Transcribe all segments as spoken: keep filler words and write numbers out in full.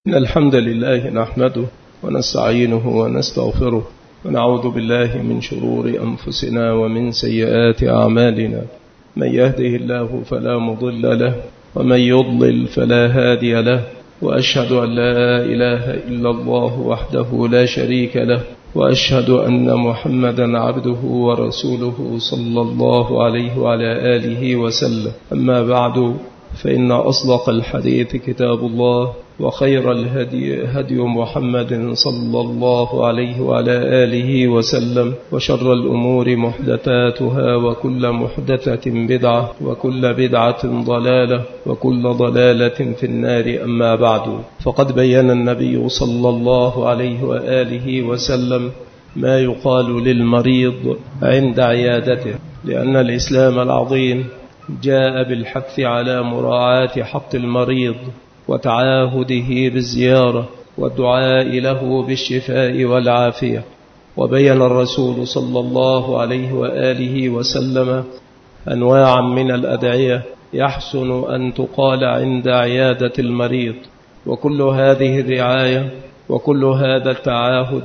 إن الحمد لله نحمده ونستعينه ونستغفره ونعوذ بالله من شرور أنفسنا ومن سيئات أعمالنا. من يهده الله فلا مضل له ومن يضلل فلا هادي له، وأشهد أن لا إله إلا الله وحده لا شريك له، وأشهد أن محمدا عبده ورسوله صلى الله عليه وعلى آله وسلم. أما بعد، فإن أصدق الحديث كتاب الله، وخير الهدي هدي محمد صلى الله عليه وعلى آله وسلم، وشر الأمور محدثاتها، وكل محدثة بدعة، وكل بدعة ضلالة، وكل ضلالة في النار. أما بعد، فقد بين النبي صلى الله عليه وآله وسلم ما يقال للمريض عند عيادته، لأن الإسلام العظيم جاء بالحث على مراعاة حق المريض وتعاهده بالزيارة والدعاء له بالشفاء والعافية. وبين الرسول صلى الله عليه وآله وسلم أنواعا من الأدعية يحسن أن تقال عند عيادة المريض، وكل هذه الرعاية وكل هذا التعاهد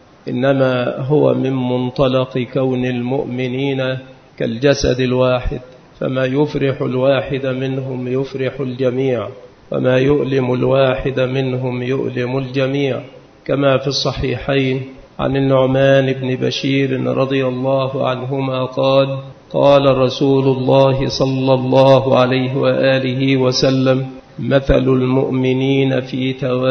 إنما هو من منطلق كون المؤمنين كالجسد الواحد، فما يفرح الواحد منهم يفرح الجميع، وما يؤلم الواحد منهم يؤلم الجميع، كما في الصحيحين عن النعمان بن بشير رضي الله عنهما قال: قال رسول الله صلى الله عليه وآله وسلم: مثل المؤمنين في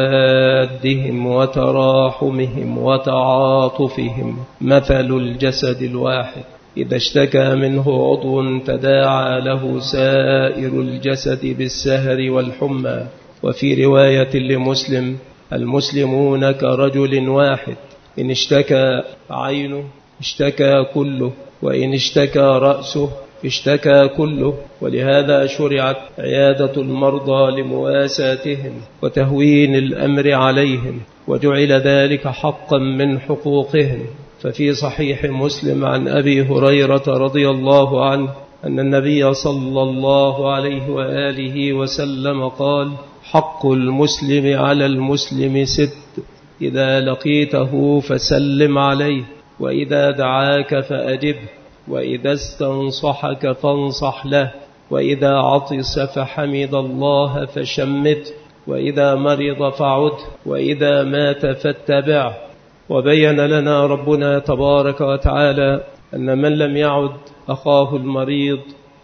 توادهم وتراحمهم وتعاطفهم مثل الجسد الواحد، إذا اشتكى منه عضو تداعى له سائر الجسد بالسهر والحمى. وفي رواية لمسلم: المسلمون كرجل واحد، إن اشتكى عينه اشتكى كله، وإن اشتكى رأسه اشتكى كله. ولهذا شرعت عيادة المرضى لمواساتهم وتهوين الأمر عليهم، وجعل ذلك حقا من حقوقهم. ففي صحيح مسلم عن أبي هريرة رضي الله عنه أن النبي صلى الله عليه وآله وسلم قال: حق المسلم على المسلم ست، إذا لقيته فسلم عليه، وإذا دعاك فأجبه، وإذا استنصحك فانصح له، وإذا عطس فحمد الله فشمت، وإذا مرض فعد، وإذا مات فاتبعه. وبين لنا ربنا تبارك وتعالى أن من لم يعد أخاه المريض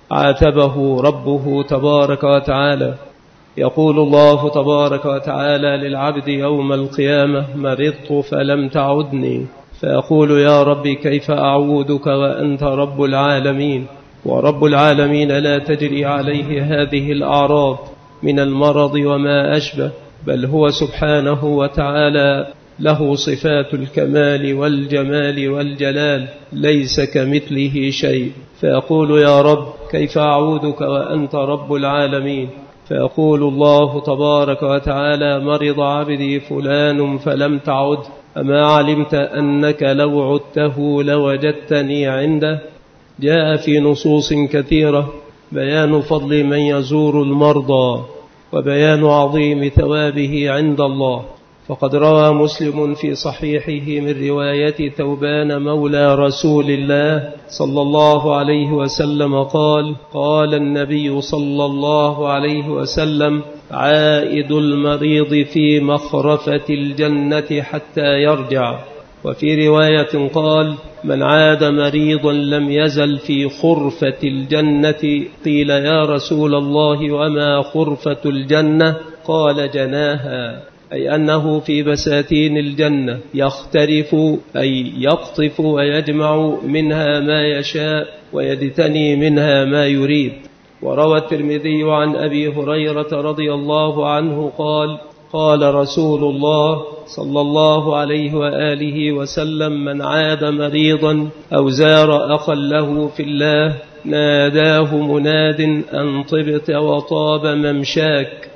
عاتبه ربه تبارك وتعالى. يقول الله تبارك وتعالى للعبد يوم القيامة: مرضت فلم تعدني، فيقول: يا رب كيف أعودك وأنت رب العالمين؟ ورب العالمين لا تجري عليه هذه الأعراض من المرض وما أشبه، بل هو سبحانه وتعالى له صفات الكمال والجمال والجلال، ليس كمثله شيء. فيقول: يا رب كيف أعودك وأنت رب العالمين؟ فيقول الله تبارك وتعالى: مرض عبدي فلان فلم تعد، أما علمت أنك لو عدته لوجدتني عنده؟ جاء في نصوص كثيرة بيان فضل من يزور المرضى وبيان عظيم ثوابه عند الله. فقد روى مسلم في صحيحه من رواية ثوبان مولى رسول الله صلى الله عليه وسلم قال: قال النبي صلى الله عليه وسلم: عائد المريض في مخرفة الجنة حتى يرجع. وفي رواية قال: من عاد مريضا لم يزل في خرفة الجنة. قيل: يا رسول الله وما خرفة الجنة؟ قال: جناها، أي أنه في بساتين الجنة يخترف، أي يقطف ويجمع منها ما يشاء ويجتني منها ما يريد. وروى الترمذي عن أبي هريرة رضي الله عنه قال: قال رسول الله صلى الله عليه وآله وسلم: من عاد مريضا أو زار أخا له في الله ناداه مناد أن طبت وطاب ممشاك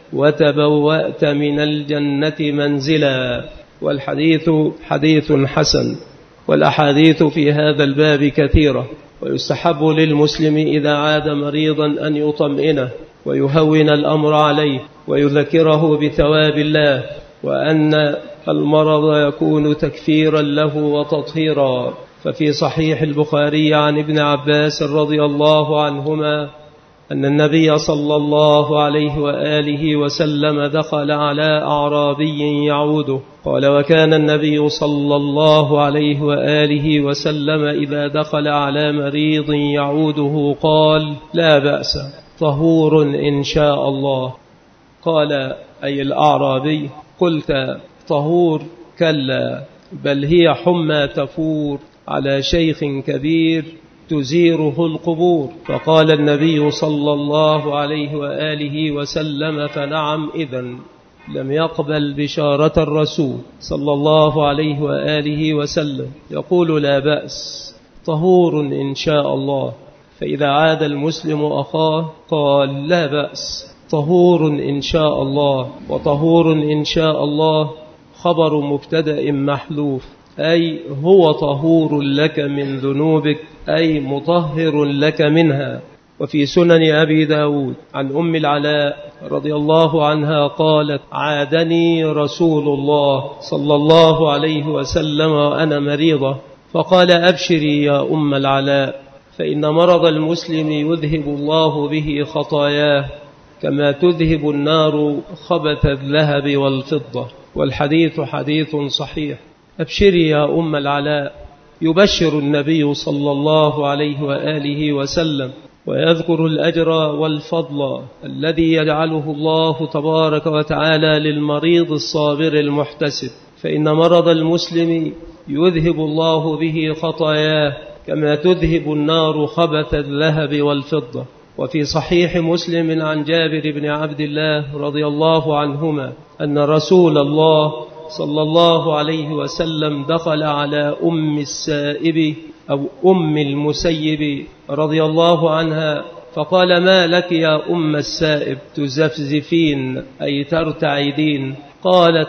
وتبوأت من الجنة منزلا. والحديث حديث حسن. والأحاديث في هذا الباب كثيرة، ويستحب للمسلم إذا عاد مريضا أن يطمئنه ويهون الأمر عليه ويذكره بثواب الله وأن المرض يكون تكفيرا له وتطهيرا. ففي صحيح البخاري عن ابن عباس رضي الله عنهما أن النبي صلى الله عليه وآله وسلم دخل على أعرابي يعوده، قال: وكان النبي صلى الله عليه وآله وسلم إذا دخل على مريض يعوده قال: لا بأس، طهور إن شاء الله. قال أي الأعرابي: قلت طهور؟ كلا، بل هي حمى تفور على شيخ كبير تزيره القبور. فقال النبي صلى الله عليه وآله وسلم: فنعم إذن. لم يقبل بشارة الرسول صلى الله عليه وآله وسلم، يقول: لا بأس، طهور إن شاء الله. فإذا عاد المسلم أخاه قال: لا بأس، طهور إن شاء الله. وطهور إن شاء الله خبر مبتدأ محذوف، أي هو طهور لك من ذنوبك، أي مطهر لك منها. وفي سنن أبي داود عن أم العلاء رضي الله عنها قالت: عادني رسول الله صلى الله عليه وسلم وأنا مريضة، فقال: أبشري يا أم العلاء، فإن مرض المسلم يذهب الله به خطاياه كما تذهب النار خبث الذهب والفضة. والحديث حديث صحيح. أبشري يا أم العلاء. يبشر النبي صلى الله عليه وآله وسلم ويذكر الأجر والفضل الذي يجعله الله تبارك وتعالى للمريض الصابر المحتسب، فإن مرض المسلم يذهب الله به خطاياه كما تذهب النار خبث الذهب والفضة. وفي صحيح مسلم عن جابر بن عبد الله رضي الله عنهما أن رسول الله صلى الله عليه وسلم دخل على أم السائب أو أم المسيب رضي الله عنها فقال: ما لك يا أم السائب تزفزفين أي ترتعدين؟ قالت: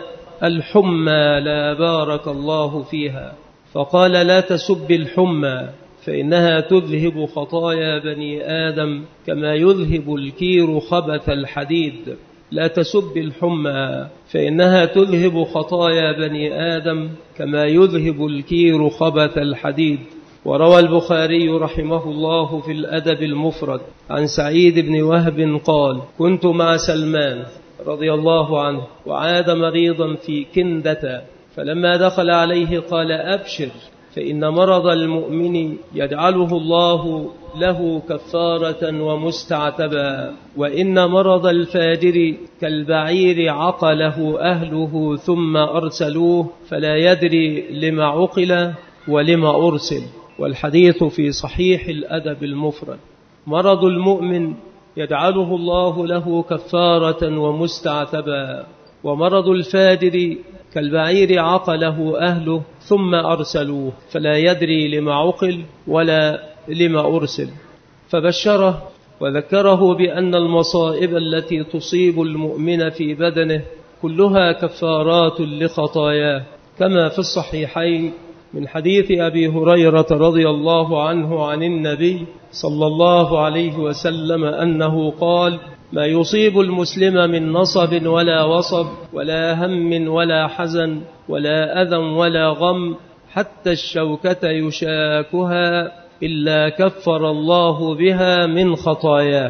الحمى لا بارك الله فيها. فقال: لا تسب الحمى، فإنها تذهب خطايا بني آدم كما يذهب الكير خبث الحديد. لا تسب الحمى، فإنها تذهب خطايا بني آدم كما يذهب الكير خبث الحديد. وروى البخاري رحمه الله في الأدب المفرد عن سعيد بن وهب قال: كنت مع سلمان رضي الله عنه وعاد مريضا في كندة، فلما دخل عليه قال: أبشر، فإن مرض المؤمن يجعله الله له كفارة ومستعتبا، وإن مرض الفاجر كالبعير عقله أهله ثم أرسلوه فلا يدري لما عقل ولما أرسل. والحديث في صحيح الأدب المفرد. مرض المؤمن يجعله الله له كفارة ومستعتبا، ومرض الفاجر كالبعير عقله أهله ثم أرسلوه فلا يدري لما عقل ولا لما أرسل. فبشره وذكره بأن المصائب التي تصيب المؤمن في بدنه كلها كفارات لخطاياه، كما في الصحيحين من حديث أبي هريرة رضي الله عنه عن النبي صلى الله عليه وسلم أنه قال: ما يصيب المسلم من نصب ولا وصب ولا هم ولا حزن ولا أذى ولا غم حتى الشوكة يشاكها إلا كفر الله بها من خطاياه.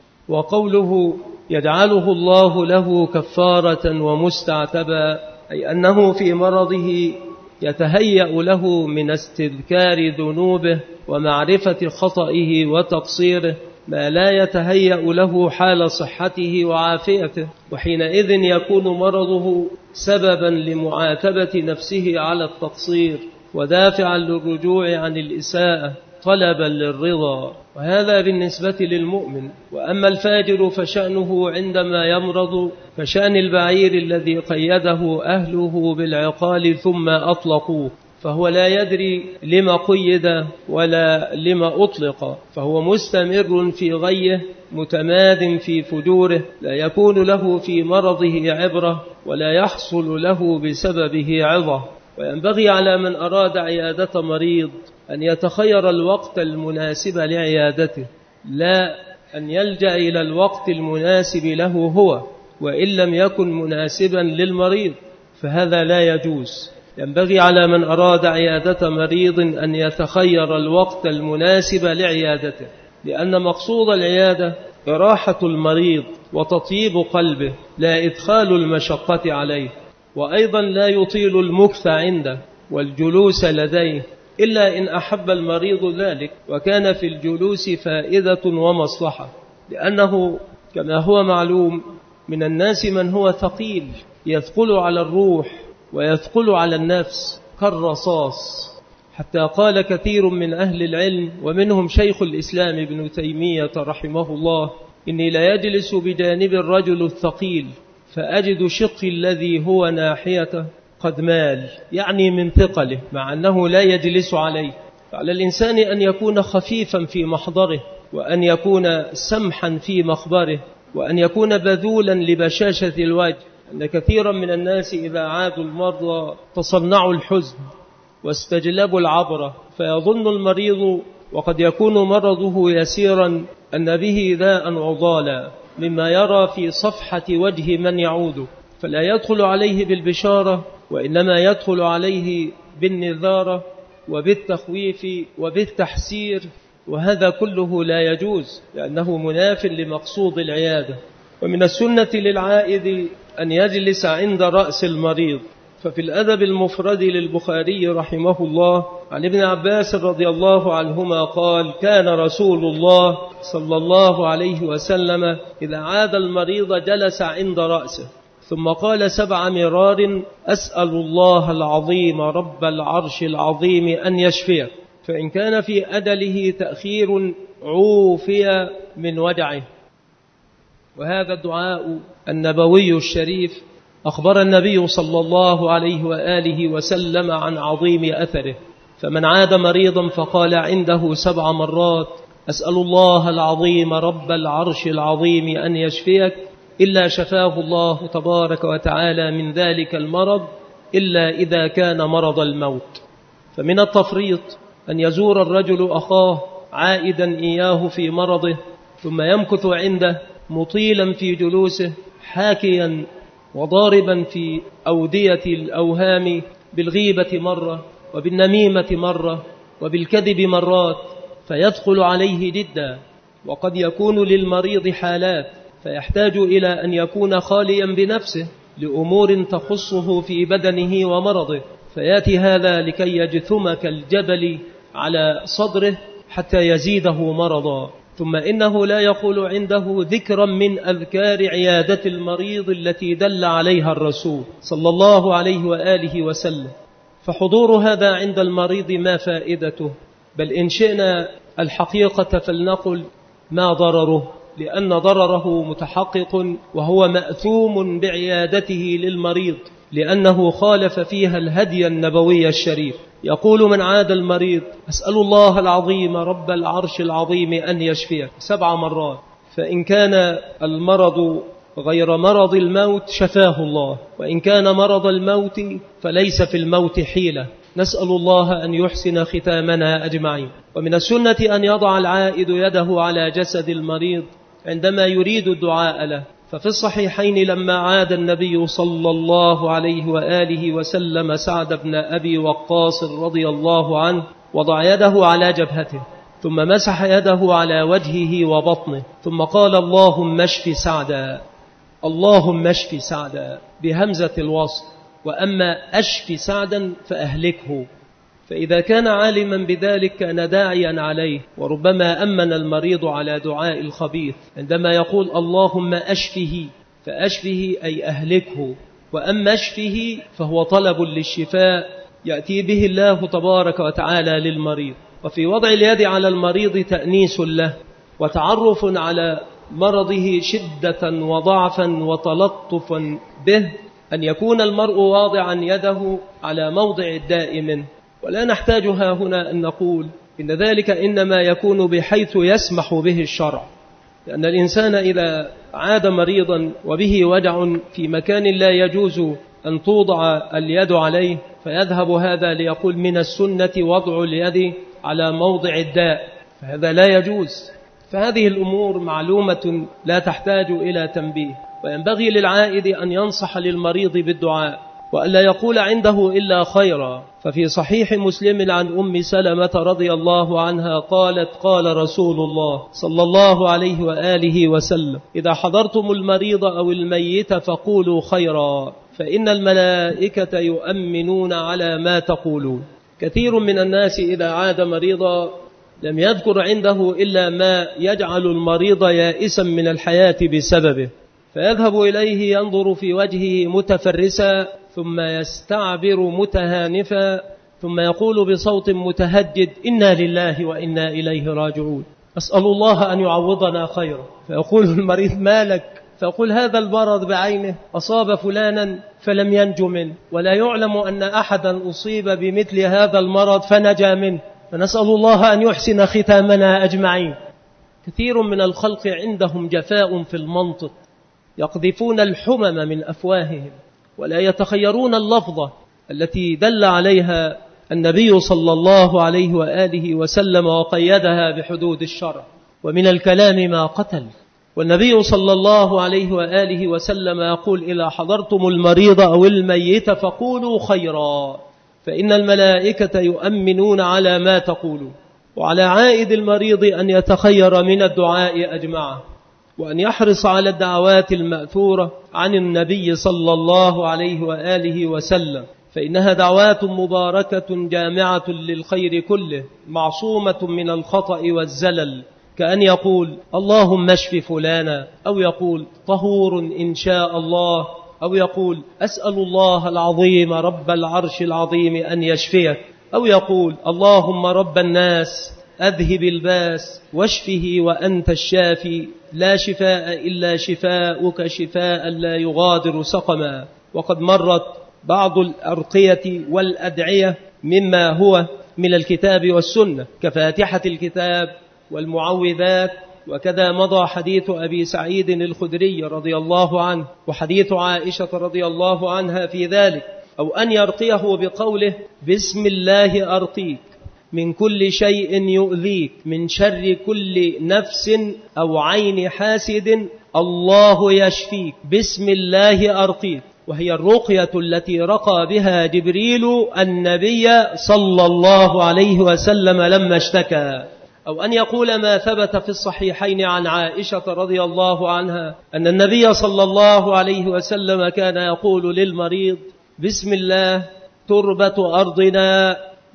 وقوله يجعله الله له كفارة ومستعتبا أي أنه في مرضه يتهيأ له من استذكار ذنوبه ومعرفة خطئه وتقصيره ما لا يتهيأ له حال صحته وعافيته، وحينئذ يكون مرضه سببا لمعاتبة نفسه على التقصير ودافعا للرجوع عن الإساءة طلبا للرضا. وهذا بالنسبة للمؤمن. وأما الفاجر فشأنه عندما يمرض كشأن البعير الذي قيده أهله بالعقال ثم أطلقوه، فهو لا يدري لما قيد ولا لما أطلق، فهو مستمر في غيه متماد في فجوره، لا يكون له في مرضه عبرة ولا يحصل له بسببه عظة. وينبغي على من أراد عيادة مريض أن يتخير الوقت المناسب لعيادته، لا أن يلجأ إلى الوقت المناسب له هو وإن لم يكن مناسبا للمريض. فهذا لا يجوز. ينبغي على من أراد عيادة مريض أن يتخير الوقت المناسب لعيادته، لأن مقصود العيادة إراحة المريض وتطيب قلبه، لا إدخال المشقة عليه، وأيضا لا يطيل المكث عنده والجلوس لديه إلا إن أحب المريض ذلك وكان في الجلوس فائدة ومصلحة، لأنه كما هو معلوم من الناس من هو ثقيل يثقل على الروح ويثقل على النفس كالرصاص، حتى قال كثير من أهل العلم ومنهم شيخ الإسلام ابن تيمية رحمه الله: إني لا يجلس بجانب الرجل الثقيل فأجد شقي الذي هو ناحيته قد مال، يعني من ثقله، مع أنه لا يجلس عليه. فعلى الإنسان أن يكون خفيفا في محضره، وأن يكون سمحا في مخبره، وأن يكون بذولا لبشاشة الوجه. أن كثيرا من الناس إذا عادوا المرضى تصنعوا الحزن واستجلبوا العبرة، فيظن المريض وقد يكون مرضه يسيرا أن به داء عضالا مما يرى في صفحة وجه من يعود، فلا يدخل عليه بالبشارة، وإنما يدخل عليه بالنذارة وبالتخويف وبالتحسير، وهذا كله لا يجوز لأنه مناف لمقصود العيادة. ومن السنة للعائد أن يجلس عند رأس المريض، ففي الأدب المفرد للبخاري رحمه الله عن ابن عباس رضي الله عنهما قال: كان رسول الله صلى الله عليه وسلم إذا عاد المريض جلس عند رأسه، ثم قال سبع مرار: أسأل الله العظيم رب العرش العظيم أن يشفيه، فإن كان في أدله تأخير عوفي من وجعه. وهذا الدعاء النبوي الشريف أخبر النبي صلى الله عليه وآله وسلم عن عظيم أثره، فمن عاد مريضا فقال عنده سبع مرات: أسأل الله العظيم رب العرش العظيم أن يشفيك، إلا شفاه الله تبارك وتعالى من ذلك المرض، إلا إذا كان مرض الموت. فمن التفريط أن يزور الرجل أخاه عائدا إياه في مرضه، ثم يمكث عنده مطيلا في جلوسه، حاكيا وضاربا في أودية الأوهام بالغيبة مرة، وبالنميمة مرة، وبالكذب مرات، فيدخل عليه جدا. وقد يكون للمريض حالات فيحتاج إلى أن يكون خاليا بنفسه لأمور تخصه في بدنه ومرضه، فيأتي هذا لكي يجثم كالجبل على صدره حتى يزيده مرضا. ثم إنه لا يقول عنده ذكرا من أذكار عيادة المريض التي دل عليها الرسول صلى الله عليه وآله وسلم، فحضور هذا عند المريض ما فائدته؟ بل إن شئنا الحقيقة فلنقل ما ضرره، لأن ضرره متحقق، وهو مأثوم بعيادته للمريض لأنه خالف فيها الهدي النبوي الشريف. يقول من عاد المريض: أسأل الله العظيم رب العرش العظيم أن يشفيه سبع مرات، فإن كان المرض غير مرض الموت شفاه الله، وإن كان مرض الموت فليس في الموت حيلة. نسأل الله أن يحسن ختامنا أجمعين. ومن السنة أن يضع العائد يده على جسد المريض عندما يريد الدعاء له، ففي الصحيحين لما عاد النبي صلى الله عليه وآله وسلم سعد بن أبي وقاص رضي الله عنه، وضع يده على جبهته، ثم مسح يده على وجهه وبطنه، ثم قال: اللهم اشف سعدا، اللهم اشف سعدا بهمزة الوصل، وأما أشف سعدا فأهلكه. فإذا كان عالما بذلك كان داعيا عليه، وربما أمن المريض على دعاء الخبيث عندما يقول: اللهم أشفه، فأشفه أي أهلكه، وأما أشفه فهو طلب للشفاء يأتي به الله تبارك وتعالى للمريض. وفي وضع اليد على المريض تأنيس له وتعرف على مرضه شدة وضعفا وتلطفا به، أن يكون المرء واضعا يده على موضع الداء منه. ولا نحتاج ها هنا أن نقول إن ذلك إنما يكون بحيث يسمح به الشرع، لأن الإنسان إذا عاد مريضا وبه وجع في مكان لا يجوز أن توضع اليد عليه، فيذهب هذا ليقول من السنة وضع اليد على موضع الداء، فهذا لا يجوز. فهذه الأمور معلومة لا تحتاج إلى تنبيه. وينبغي للعائد أن ينصح للمريض بالدعاء، وألا يقول عنده إلا خيرا. ففي صحيح مسلم عن أم سلمة رضي الله عنها قالت قال رسول الله صلى الله عليه وآله وسلم إذا حضرتم المريض أو الميت فقولوا خيرا فإن الملائكة يؤمنون على ما تقولون. كثير من الناس إذا عاد مريضا لم يذكر عنده إلا ما يجعل المريض يائسا من الحياة بسببه، فيذهب إليه ينظر في وجهه متفرسا ثم يستعبر متهانفا ثم يقول بصوت متهجد إنا لله وإنا إليه راجعون، أسأل الله أن يعوضنا خيرا. فيقول المريض مالك؟ فيقول هذا المرض بعينه أصاب فلانا فلم ينج منه، ولا يعلم أن أحدا أصيب بمثل هذا المرض فنجا منه، فنسأل الله أن يحسن ختامنا أجمعين. كثير من الخلق عندهم جفاء في المنطق، يقذفون الحمم من أفواههم ولا يتخيرون اللفظة التي دل عليها النبي صلى الله عليه وآله وسلم وقيدها بحدود الشرع. ومن الكلام ما قتل، والنبي صلى الله عليه وآله وسلم يقول إذا حضرتم المريض أو الميت فقولوا خيرا فإن الملائكة يؤمنون على ما تقولون. وعلى عائد المريض أن يتخير من الدعاء أجمعه، وأن يحرص على الدعوات المأثورة عن النبي صلى الله عليه وآله وسلم، فإنها دعوات مباركة جامعة للخير كله معصومة من الخطأ والزلل، كأن يقول اللهم اشف فلانا، أو يقول طهور إن شاء الله، أو يقول أسأل الله العظيم رب العرش العظيم أن يشفيك، أو يقول اللهم رب الناس أذهب الباس واشفه وأنت الشافي لا شفاء إلا شفاؤك شفاء لا يغادر سقما. وقد مرت بعض الأرقية والأدعية مما هو من الكتاب والسنة كفاتحة الكتاب والمعوذات، وكذا مضى حديث أبي سعيد الخدري رضي الله عنه وحديث عائشة رضي الله عنها في ذلك، أو أن يرقيه بقوله بسم الله أرقيك من كل شيء يؤذيك من شر كل نفس أو عين حاسد الله يشفيك بسم الله أرقيك، وهي الرقية التي رقى بها جبريل النبي صلى الله عليه وسلم لما اشتكى. أو أن يقول ما ثبت في الصحيحين عن عائشة رضي الله عنها أن النبي صلى الله عليه وسلم كان يقول للمريض بسم الله تربة أرضنا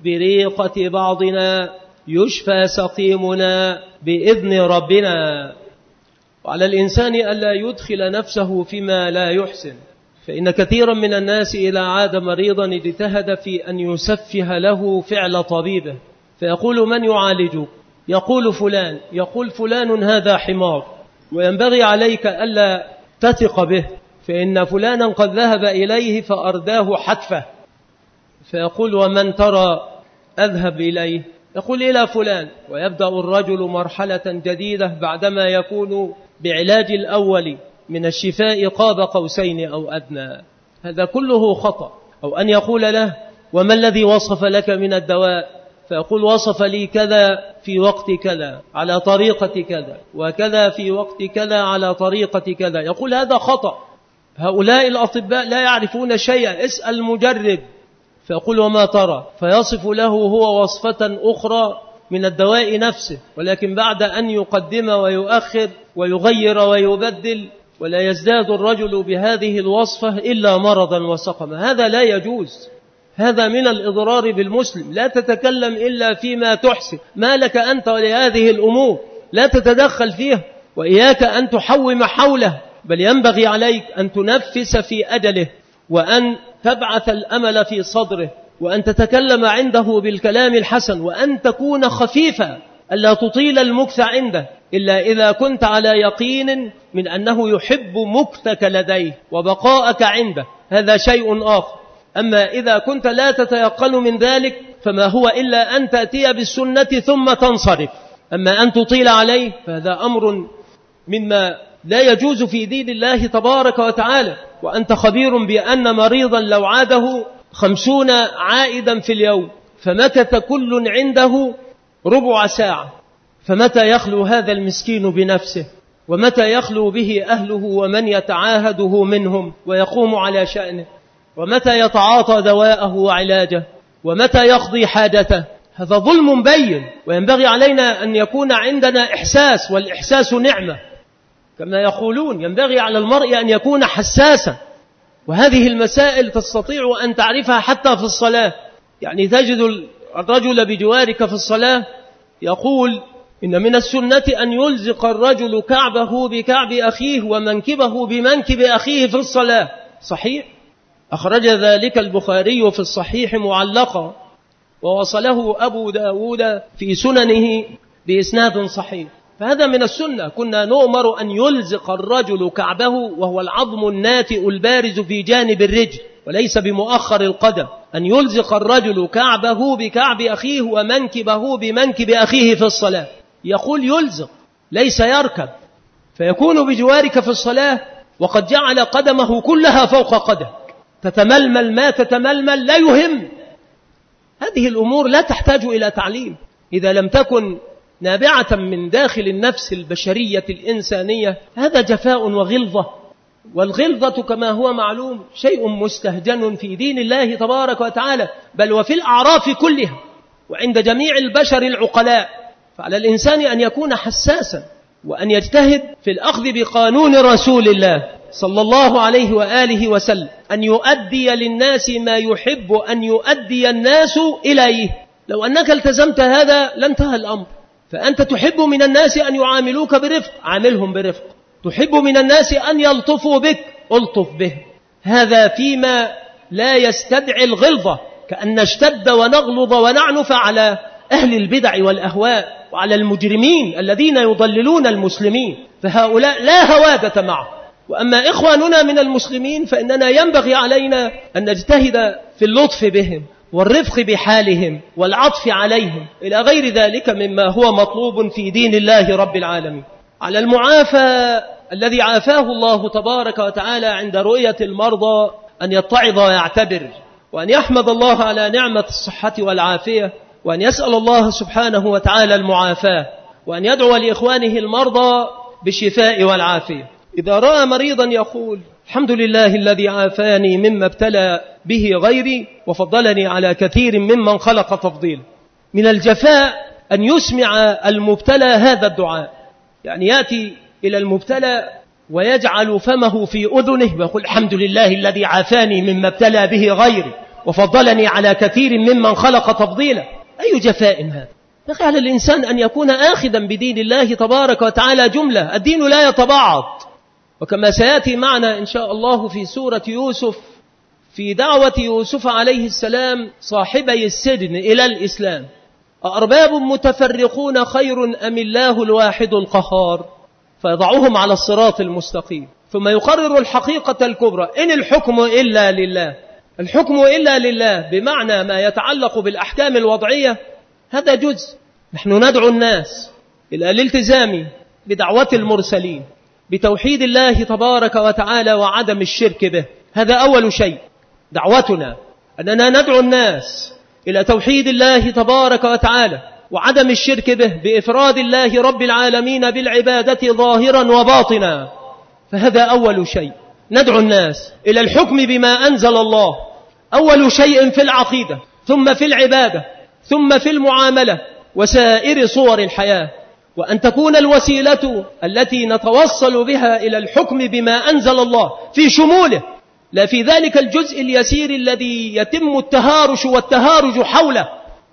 بريقة بعضنا يشفى سقيمنا بإذن ربنا. وعلى الإنسان ألا يدخل نفسه فيما لا يحسن، فإن كثيرا من الناس إذا عاد مريضا اجتهد في أن يسفه له فعل طبيبه، فيقول من يعالجه؟ يقول فلان، يقول فلان هذا حمار، وينبغي عليك ألا تثق به، فإن فلانا قد ذهب إليه فأرداه حتفه. فيقول ومن ترى أذهب إليه؟ يقول إلى فلان، ويبدأ الرجل مرحلة جديدة بعدما يكون بعلاج الأول من الشفاء قاب قوسين أو أدنى. هذا كله خطأ. أو أن يقول له وما الذي وصف لك من الدواء؟ فيقول وصف لي كذا في وقت كذا على طريقة كذا، وكذا في وقت كذا على طريقة كذا. يقول هذا خطأ، هؤلاء الأطباء لا يعرفون شيئا، اسأل مجرب. فيقول وما ترى؟ فيصف له هو وصفة أخرى من الدواء نفسه، ولكن بعد أن يقدم ويؤخر ويغير ويبدل، ولا يزداد الرجل بهذه الوصفة إلا مرضا وسقما. هذا لا يجوز، هذا من الإضرار بالمسلم. لا تتكلم إلا فيما تحسن، ما لك أنت ولهذه الأمور، لا تتدخل فيها، وإياك أن تحوم حوله، بل ينبغي عليك أن تنفس في أجله، وأن تبعث الأمل في صدره، وأن تتكلم عنده بالكلام الحسن، وأن تكون خفيفا، ألا تطيل المكث عنده إلا إذا كنت على يقين من أنه يحب مكثك لديه وبقاءك عنده، هذا شيء آخر. أما إذا كنت لا تتيقن من ذلك فما هو إلا أن تأتي بالسنة ثم تنصرف. أما أن تطيل عليه فهذا أمر مما لا يجوز في دين الله تبارك وتعالى. وأنت خبير بأن مريضا لو عاده خمسون عائدا في اليوم فمكث كل عنده ربع ساعة، فمتى يخلو هذا المسكين بنفسه؟ ومتى يخلو به أهله ومن يتعاهده منهم ويقوم على شأنه؟ ومتى يتعاطى دواءه وعلاجه، ومتى يقضي حاجته. هذا ظلم بين، وينبغي علينا أن يكون عندنا إحساس، والإحساس نعمة كما يقولون. ينبغي على المرء أن يكون حساسا، وهذه المسائل تستطيع أن تعرفها حتى في الصلاة. يعني تجد الرجل بجوارك في الصلاة يقول إن من السنة أن يلزق الرجل كعبه بكعب أخيه ومنكبه بمنكب أخيه في الصلاة. صحيح، أخرج ذلك البخاري في الصحيح معلقا، ووصله أبو داود في سننه بإسناد صحيح. فهذا من السنة. كنا نؤمر أن يلزق الرجل كعبه، وهو العظم الناتئ البارز في جانب الرجل وليس بمؤخر القدم، أن يلزق الرجل كعبه بكعب أخيه ومنكبه بمنكب أخيه في الصلاة. يقول يلزق ليس يركب، فيكون بجوارك في الصلاة وقد جعل قدمه كلها فوق قدم، تتململ ما تتململ لا يهم. هذه الأمور لا تحتاج إلى تعليم إذا لم تكن نابعة من داخل النفس البشرية الإنسانية. هذا جفاء وغلظة، والغلظة كما هو معلوم شيء مستهجن في دين الله تبارك وتعالى، بل وفي الأعراف كلها وعند جميع البشر العقلاء. فعلى الإنسان أن يكون حساسا، وأن يجتهد في الأخذ بقانون رسول الله صلى الله عليه وآله وسلم، أن يؤدي للناس ما يحب أن يؤدي الناس إليه. لو أنك التزمت هذا لانتهى الأمر. فأنت تحب من الناس أن يعاملوك برفق، عاملهم برفق. تحب من الناس أن يلطفوا بك، ألطف به. هذا فيما لا يستدعي الغلظة، كأن نشتد ونغلظ ونعنف على أهل البدع والأهواء وعلى المجرمين الذين يضللون المسلمين، فهؤلاء لا هوادة معه. وأما إخواننا من المسلمين فإننا ينبغي علينا أن نجتهد في اللطف بهم والرفق بحالهم والعطف عليهم إلى غير ذلك مما هو مطلوب في دين الله رب العالمين. على المعافى الذي عافاه الله تبارك وتعالى عند رؤية المرضى أن يتعظ ويعتبر، وأن يحمد الله على نعمة الصحة والعافية، وأن يسأل الله سبحانه وتعالى المعافاة، وأن يدعو لإخوانه المرضى بالشفاء والعافية. إذا رأى مريضا يقول الحمد لله الذي عافاني مما ابتلى به غيري وفضلني على كثير ممن خلق تفضيلا. من الجفاء أن يسمع المبتلى هذا الدعاء، يعني يأتي إلى المبتلى ويجعل فمه في أذنه ويقول الحمد لله الذي عافاني مما ابتلى به غيري وفضلني على كثير ممن خلق تفضيلا. أي جفاء هذا؟ يقع على الإنسان أن يكون آخذا بدين الله تبارك وتعالى جملة. الدين لا يتبعض، وكما سيأتي معنا إن شاء الله في سورة يوسف في دعوة يوسف عليه السلام صاحبي السجن إلى الإسلام: أأرباب متفرقون خير أم الله الواحد القهار؟ فيضعهم على الصراط المستقيم، ثم يقرر الحقيقة الكبرى: إن الحكم إلا لله. الحكم إلا لله بمعنى ما يتعلق بالأحكام الوضعية، هذا جزء. نحن ندعو الناس إلى الالتزام بدعوة المرسلين بتوحيد الله تبارك وتعالى وعدم الشرك به. هذا أول شيء دعوتنا، أننا ندعو الناس إلى توحيد الله تبارك وتعالى وعدم الشرك به، بإفراد الله رب العالمين بالعبادة ظاهرا وباطنا. فهذا أول شيء. ندعو الناس إلى الحكم بما أنزل الله، أول شيء في العقيدة، ثم في العبادة، ثم في المعاملة وسائر صور الحياة، وأن تكون الوسيلة التي نتوصل بها إلى الحكم بما أنزل الله في شموله، لا في ذلك الجزء اليسير الذي يتم التهارش والتهارج حوله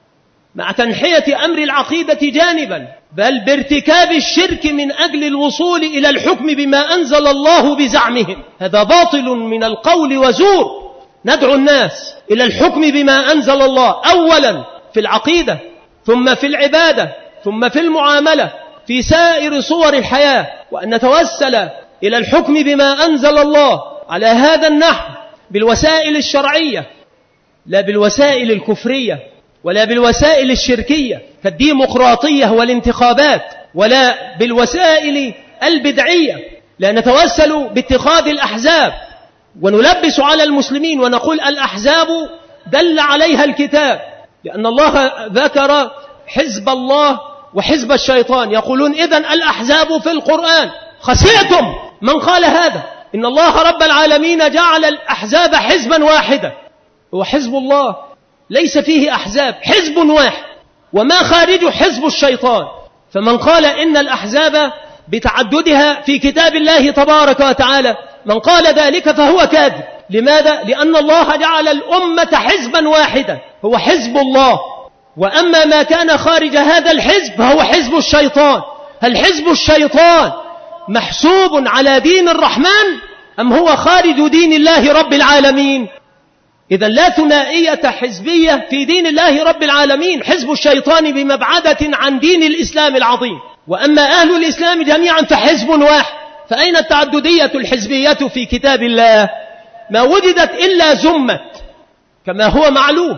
مع تنحية أمر العقيدة جانبا، بل بارتكاب الشرك من أجل الوصول إلى الحكم بما أنزل الله بزعمهم. هذا باطل من القول وزور. ندعو الناس إلى الحكم بما أنزل الله أولا في العقيدة، ثم في العبادة، ثم في المعاملة، في سائر صور الحياة، وأن نتوسل إلى الحكم بما أنزل الله على هذا النحو بالوسائل الشرعية، لا بالوسائل الكفرية ولا بالوسائل الشركية كالديمقراطية والانتخابات، ولا بالوسائل البدعية. لا نتوسل باتخاذ الأحزاب ونلبس على المسلمين ونقول الأحزاب دل عليها الكتاب، لأن الله ذكر حزب الله وحزب الشيطان، يقولون إذن الأحزاب في القرآن. خسئتم من قال هذا. إن الله رب العالمين جعل الأحزاب حزبا واحدا، هو حزب الله ليس فيه أحزاب، حزب واحد، وما خارج حزب الشيطان. فمن قال إن الأحزاب بتعددها في كتاب الله تبارك وتعالى، من قال ذلك فهو كاذب. لماذا؟ لأن الله جعل الأمة حزبا واحدا، هو حزب الله. وأما ما كان خارج هذا الحزب فهو حزب الشيطان. هل حزب الشيطان محسوب على دين الرحمن أم هو خارج دين الله رب العالمين؟ إذا لا ثنائية حزبية في دين الله رب العالمين، حزب الشيطان بمبعدة عن دين الإسلام العظيم، وأما أهل الإسلام جميعا فحزب واحد. فأين التعددية الحزبية في كتاب الله؟ ما وجدت إلا زمت كما هو معلوم.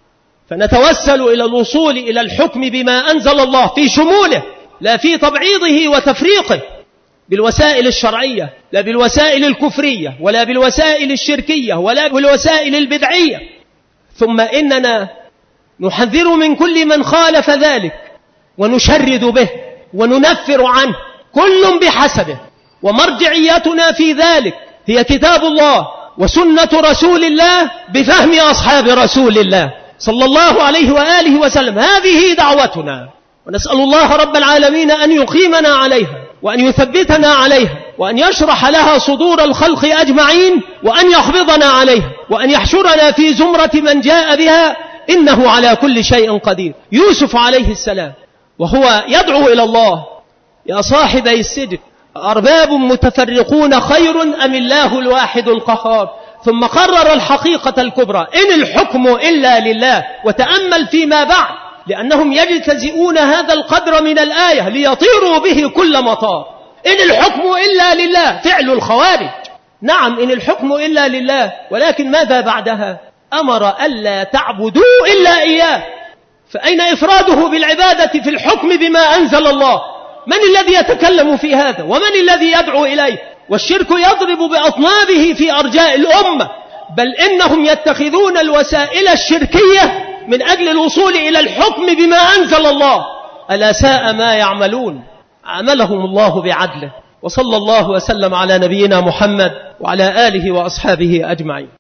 فنتوسل إلى الوصول إلى الحكم بما أنزل الله في شموله، لا في تبعيضه وتفريقه، بالوسائل الشرعية، لا بالوسائل الكفرية ولا بالوسائل الشركية ولا بالوسائل البدعية. ثم إننا نحذر من كل من خالف ذلك ونشرد به وننفر عنه، كل بحسبه. ومرجعيتنا في ذلك هي كتاب الله وسنة رسول الله بفهم أصحاب رسول الله صلى الله عليه وآله وسلم. هذه دعوتنا، ونسأل الله رب العالمين أن يقيمنا عليها وأن يثبتنا عليها وأن يشرح لها صدور الخلق أجمعين وأن يخبضنا عليها وأن يحشرنا في زمرة من جاء بها، إنه على كل شيء قدير. يوسف عليه السلام وهو يدعو إلى الله: يا صاحبي السجن أرباب متفرقون خير أم الله الواحد القهار؟ ثم قرر الحقيقة الكبرى: إن الحكم إلا لله. وتأمل فيما بعد، لأنهم يجتزئون هذا القدر من الآية ليطيروا به كل مطار. إن الحكم إلا لله، فعل الخوارج. نعم، إن الحكم إلا لله، ولكن ماذا بعدها؟ أمر ألا تعبدوا إلا إياه. فأين إفراده بالعبادة في الحكم بما أنزل الله؟ من الذي يتكلم في هذا؟ ومن الذي يدعو إليه؟ والشرك يضرب بأطنابه في أرجاء الأمة، بل إنهم يتخذون الوسائل الشركية من أجل الوصول إلى الحكم بما أنزل الله. ألا ساء ما يعملون. عملهم الله بعدله. وصلى الله وسلم على نبينا محمد وعلى آله وأصحابه أجمعين.